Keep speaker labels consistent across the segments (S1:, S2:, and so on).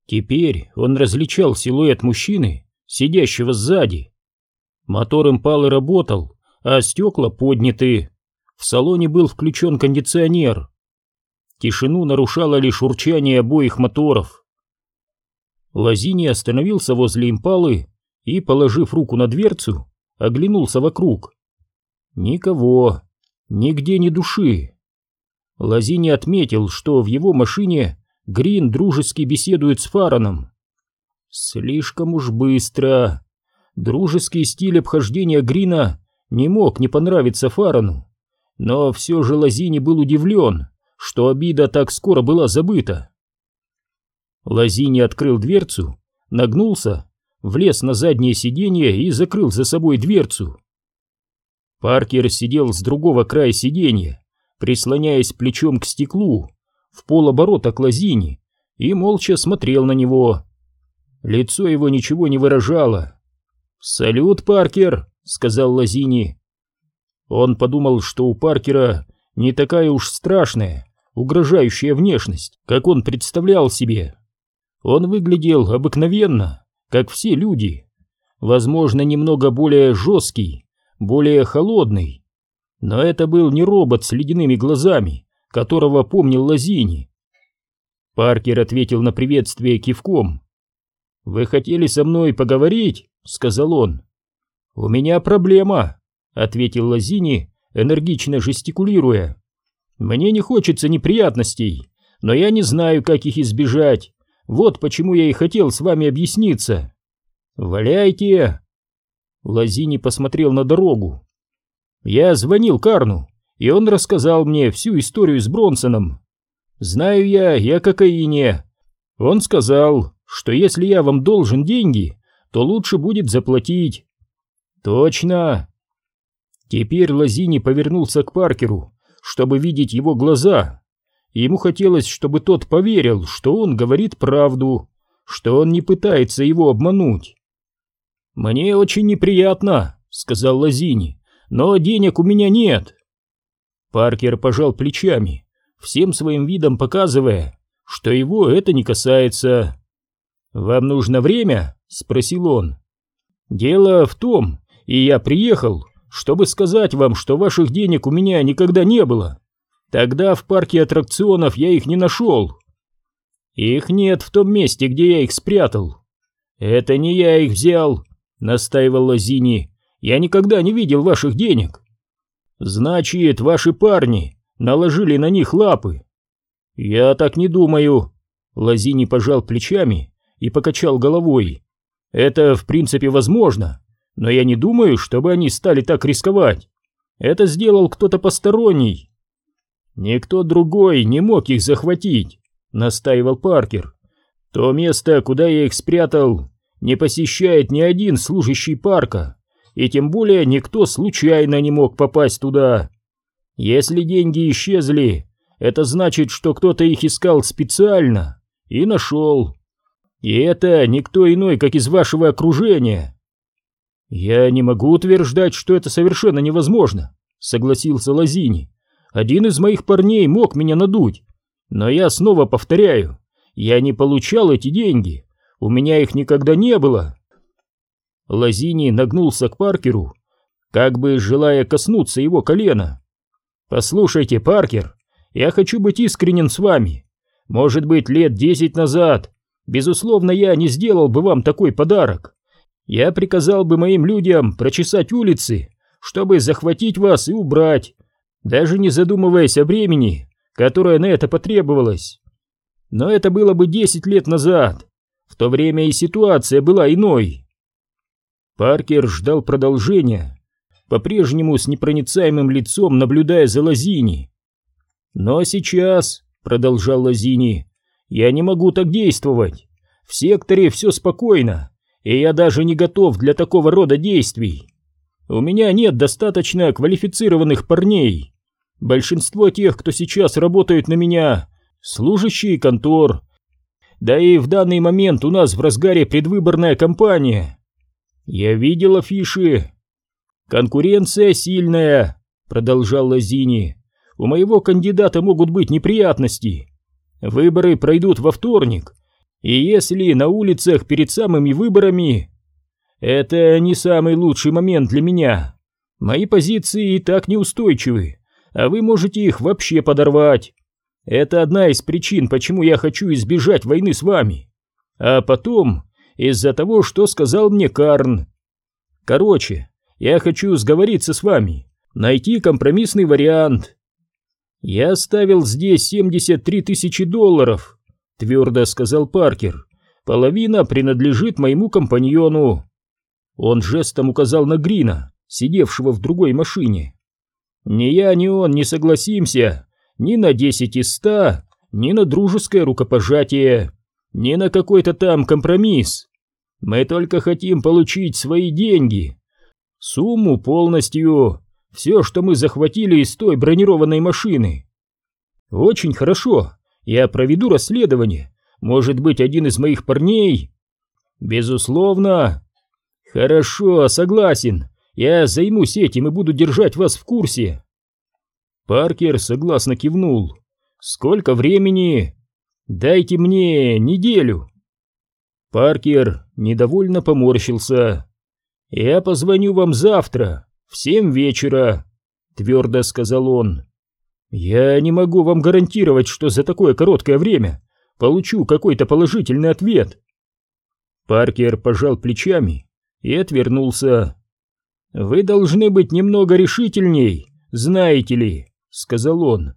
S1: Теперь он различал силуэт мужчины, сидящего сзади. Мотор импалы работал, а стекла подняты. В салоне был включен кондиционер. Тишину нарушало лишь урчание обоих моторов. Лазини остановился возле импалы и, положив руку на дверцу, оглянулся вокруг. Никого, нигде ни души. Лазини отметил, что в его машине Грин дружески беседует с Фараном. Слишком уж быстро. Дружеский стиль обхождения Грина не мог не понравиться Фарану, но все же Лазини был удивлен, что обида так скоро была забыта. Лазини открыл дверцу, нагнулся, влез на заднее сиденье и закрыл за собой дверцу. Паркер сидел с другого края сиденья, прислоняясь плечом к стеклу, в полоборота к Лазини, и молча смотрел на него. Лицо его ничего не выражало. «Салют, Паркер», — сказал Лазини. Он подумал, что у Паркера не такая уж страшная, угрожающая внешность, как он представлял себе. Он выглядел обыкновенно, как все люди, возможно, немного более жесткий, более холодный, но это был не робот с ледяными глазами, которого помнил Лазини. Паркер ответил на приветствие кивком. «Вы хотели со мной поговорить?» — сказал он. «У меня проблема», — ответил Лазини, энергично жестикулируя. «Мне не хочется неприятностей, но я не знаю, как их избежать. Вот почему я и хотел с вами объясниться». «Валяйте!» Лазини посмотрел на дорогу. «Я звонил Карну, и он рассказал мне всю историю с Бронсоном. Знаю я и о кокаине. Он сказал, что если я вам должен деньги, то лучше будет заплатить». «Точно!» Теперь Лазини повернулся к Паркеру, чтобы видеть его глаза. Ему хотелось, чтобы тот поверил, что он говорит правду, что он не пытается его обмануть. «Мне очень неприятно», — сказал Лазини, — «но денег у меня нет». Паркер пожал плечами, всем своим видом показывая, что его это не касается. «Вам нужно время?» — спросил он. «Дело в том, и я приехал, чтобы сказать вам, что ваших денег у меня никогда не было. Тогда в парке аттракционов я их не нашел. Их нет в том месте, где я их спрятал». «Это не я их взял», — настаивал Лазини. «Я никогда не видел ваших денег». «Значит, ваши парни наложили на них лапы». «Я так не думаю». Лазини пожал плечами и покачал головой. «Это в принципе возможно, но я не думаю, чтобы они стали так рисковать. Это сделал кто-то посторонний». «Никто другой не мог их захватить», — настаивал Паркер. «То место, куда я их спрятал, не посещает ни один служащий парка, и тем более никто случайно не мог попасть туда. Если деньги исчезли, это значит, что кто-то их искал специально и нашел. И это никто иной, как из вашего окружения». «Я не могу утверждать, что это совершенно невозможно», — согласился Лазини. «Один из моих парней мог меня надуть, но я снова повторяю, я не получал эти деньги, у меня их никогда не было». Лазини нагнулся к Паркеру, как бы желая коснуться его колена. «Послушайте, Паркер, я хочу быть искренен с вами. Может быть, лет 10 назад, безусловно, я не сделал бы вам такой подарок. Я приказал бы моим людям прочесать улицы, чтобы захватить вас и убрать, даже не задумываясь о времени, которое на это потребовалось. Но это было бы 10 лет назад. В то время и ситуация была иной». Паркер ждал продолжения, по-прежнему с непроницаемым лицом наблюдая за Лазини. «Но сейчас», — продолжал Лазини, — «я не могу так действовать. В секторе все спокойно, и я даже не готов для такого рода действий. У меня нет достаточно квалифицированных парней. Большинство тех, кто сейчас работают на меня, служащие контор. Да и в данный момент у нас в разгаре предвыборная кампания. Я видел афиши. Конкуренция сильная», — продолжал Лазини. «У моего кандидата могут быть неприятности. Выборы пройдут во вторник, И если на улицах перед самыми выборами... Это не самый лучший момент для меня. Мои позиции и так неустойчивы, а вы можете их вообще подорвать. Это одна из причин, почему я хочу избежать войны с вами. А потом, из-за того, что сказал мне Карн. Короче, я хочу сговориться с вами, найти компромиссный вариант. Я оставил здесь 73 тысячи долларов, твердо сказал Паркер. Половина принадлежит моему компаньону. Он жестом указал на Грина, сидевшего в другой машине. Ни я, ни он не согласимся ни на 10 из 100, ни на дружеское рукопожатие, ни на какой-то там компромисс. Мы только хотим получить свои деньги. Сумму полностью, все, что мы захватили из той бронированной машины. Очень хорошо, я проведу расследование. Может быть, один из моих парней? Безусловно. Хорошо, согласен. Я займусь этим и буду держать вас в курсе. Паркер согласно кивнул. Сколько времени? Дайте мне неделю. Паркер недовольно поморщился. Я позвоню вам завтра в 7 вечера, твердо сказал он. Я не могу вам гарантировать, что за такое короткое время получу какой-то положительный ответ. Паркер пожал плечами и отвернулся. «Вы должны быть немного решительней, знаете ли», — сказал он.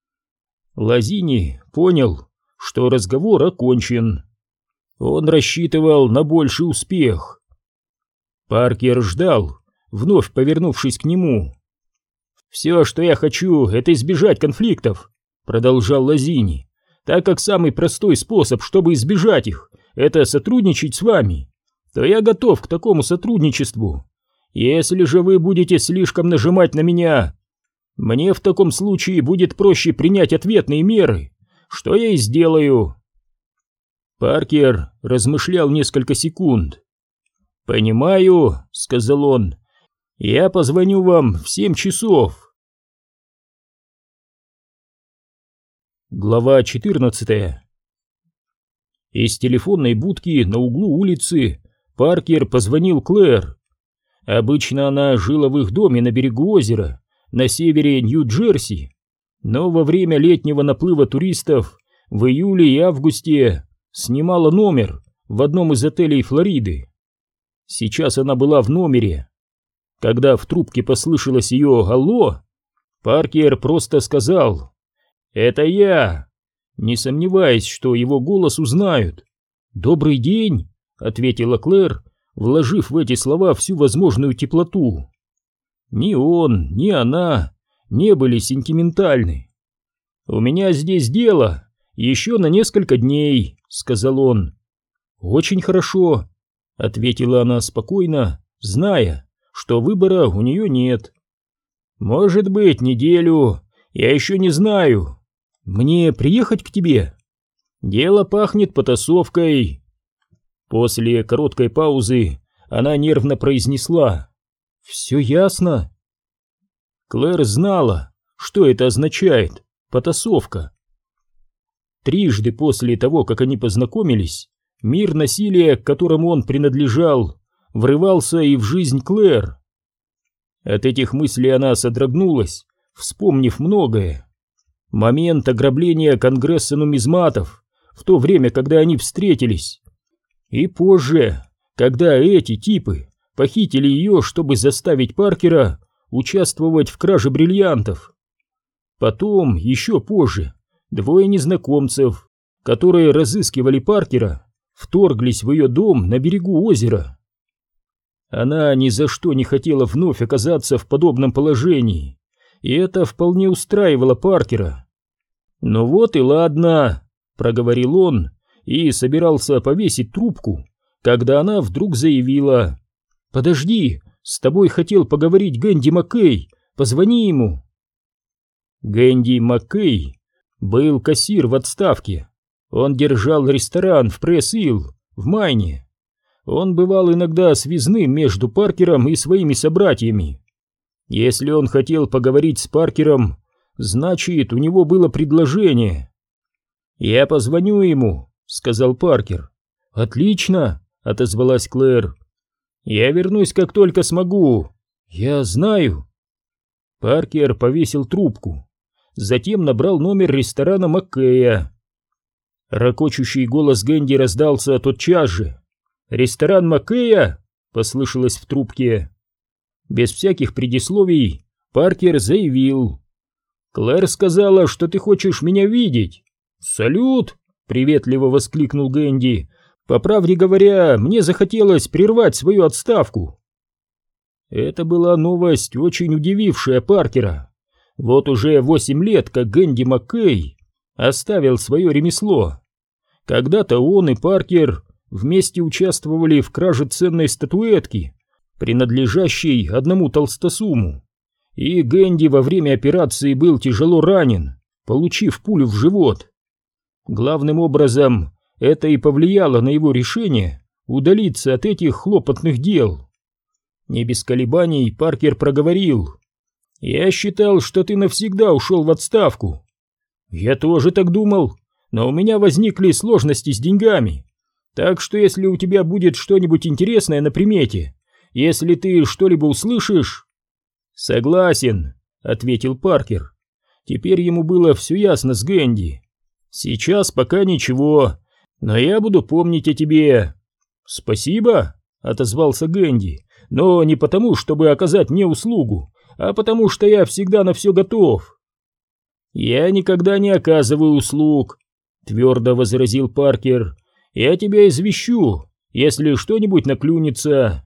S1: Лазини понял, что разговор окончен. Он рассчитывал на больший успех. Паркер ждал, вновь повернувшись к нему. «Все, что я хочу, это избежать конфликтов», — продолжал Лазини, «так как самый простой способ, чтобы избежать их, это сотрудничать с вами. То я готов к такому сотрудничеству. Если же вы будете слишком нажимать на меня, мне в таком случае будет проще принять ответные меры, что я и сделаю». Паркер размышлял несколько секунд. «Понимаю», — сказал он, — «я позвоню вам в 7 часов». Глава 14. Из телефонной будки на углу улицы Паркер позвонил Клэр. Обычно она жила в их доме на берегу озера, на севере Нью-Джерси, но во время летнего наплыва туристов в июле и августе снимала номер в одном из отелей Флориды. Сейчас она была в номере. Когда в трубке послышалось ее «Алло», Паркер просто сказал «Это я», не сомневаясь, что его голос узнают. «Добрый день», — ответила Клэр, вложив в эти слова всю возможную теплоту. Ни он, ни она не были сентиментальны. «У меня здесь дело еще на несколько дней», — сказал он. «Очень хорошо», — ответила она спокойно, зная, что выбора у нее нет. «Может быть, неделю, я еще не знаю. Мне приехать к тебе? Дело пахнет потасовкой». После короткой паузы она нервно произнесла: «Все ясно». Клэр знала, что это означает «потасовка». Трижды после того, как они познакомились, мир насилия, к которому он принадлежал, врывался и в жизнь Клэр. От этих мыслей она содрогнулась, вспомнив многое. Момент ограбления Конгресса нумизматов, в то время, когда они встретились. И позже, когда эти типы похитили ее, чтобы заставить Паркера участвовать в краже бриллиантов. Потом, еще позже, двое незнакомцев, которые разыскивали Паркера, вторглись в ее дом на берегу озера. Она ни за что не хотела вновь оказаться в подобном положении, и это вполне устраивало Паркера. «Ну вот и ладно», — проговорил он и собирался повесить трубку, когда она вдруг заявила: «Подожди, с тобой хотел поговорить Гэнди Маккей, позвони ему». Гэнди Маккей был кассир в отставке. Он держал ресторан в Пресс-Илл в Майне. Он бывал иногда связным между Паркером и своими собратьями. Если он хотел поговорить с Паркером, значит, у него было предложение. «Я позвоню ему», — сказал Паркер. «Отлично», — отозвалась Клэр. «Я вернусь, как только смогу. Я знаю». Паркер повесил трубку, затем набрал номер ресторана Маккея. Рокочущий голос Гэнди раздался тотчас же. «Ресторан Маккея?» — послышалось в трубке. Без всяких предисловий Паркер заявил: «Клэр сказала, что ты хочешь меня видеть». «Салют!» — приветливо воскликнул Гэнди. «По правде говоря, мне захотелось прервать свою отставку». Это была новость, очень удивившая Паркера. Вот уже 8 лет, как Гэнди Маккей оставил свое ремесло. Когда-то он и Паркер вместе участвовали в краже ценной статуэтки, принадлежащей одному толстосуму. И Гэнди во время операции был тяжело ранен, получив пулю в живот. Главным образом, это и повлияло на его решение удалиться от этих хлопотных дел. Не без колебаний Паркер проговорил: «Я считал, что ты навсегда ушел в отставку». «Я тоже так думал, но у меня возникли сложности с деньгами. Так что если у тебя будет что-нибудь интересное на примете, если ты что-либо услышишь...» «Согласен», — ответил Паркер. Теперь ему было все ясно с Гэнди. «Сейчас пока ничего, но я буду помнить о тебе». «Спасибо», — отозвался Гэнди, «но не потому, чтобы оказать мне услугу, а потому что я всегда на все готов». «Я никогда не оказываю услуг», — твердо возразил Паркер. «Я тебя извещу, если что-нибудь наклюнется».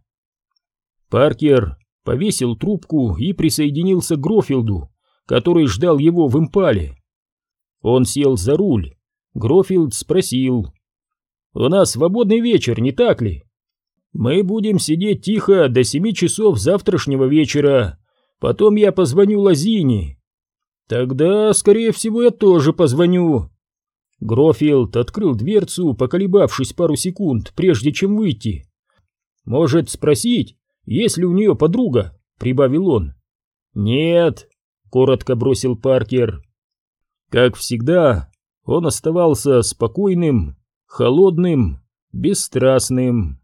S1: Паркер повесил трубку и присоединился к Грофилду, который ждал его в импале. Он сел за руль. Грофилд спросил: «У нас свободный вечер, не так ли?» «Мы будем сидеть тихо до 7 часов завтрашнего вечера. Потом я позвоню Лозине». «Тогда, скорее всего, я тоже позвоню». Грофилд открыл дверцу, поколебавшись пару секунд, прежде чем выйти. «Может, спросить, есть ли у нее подруга?» — прибавил он. «Нет», — коротко бросил Паркер. Как всегда, он оставался спокойным, холодным, бесстрастным.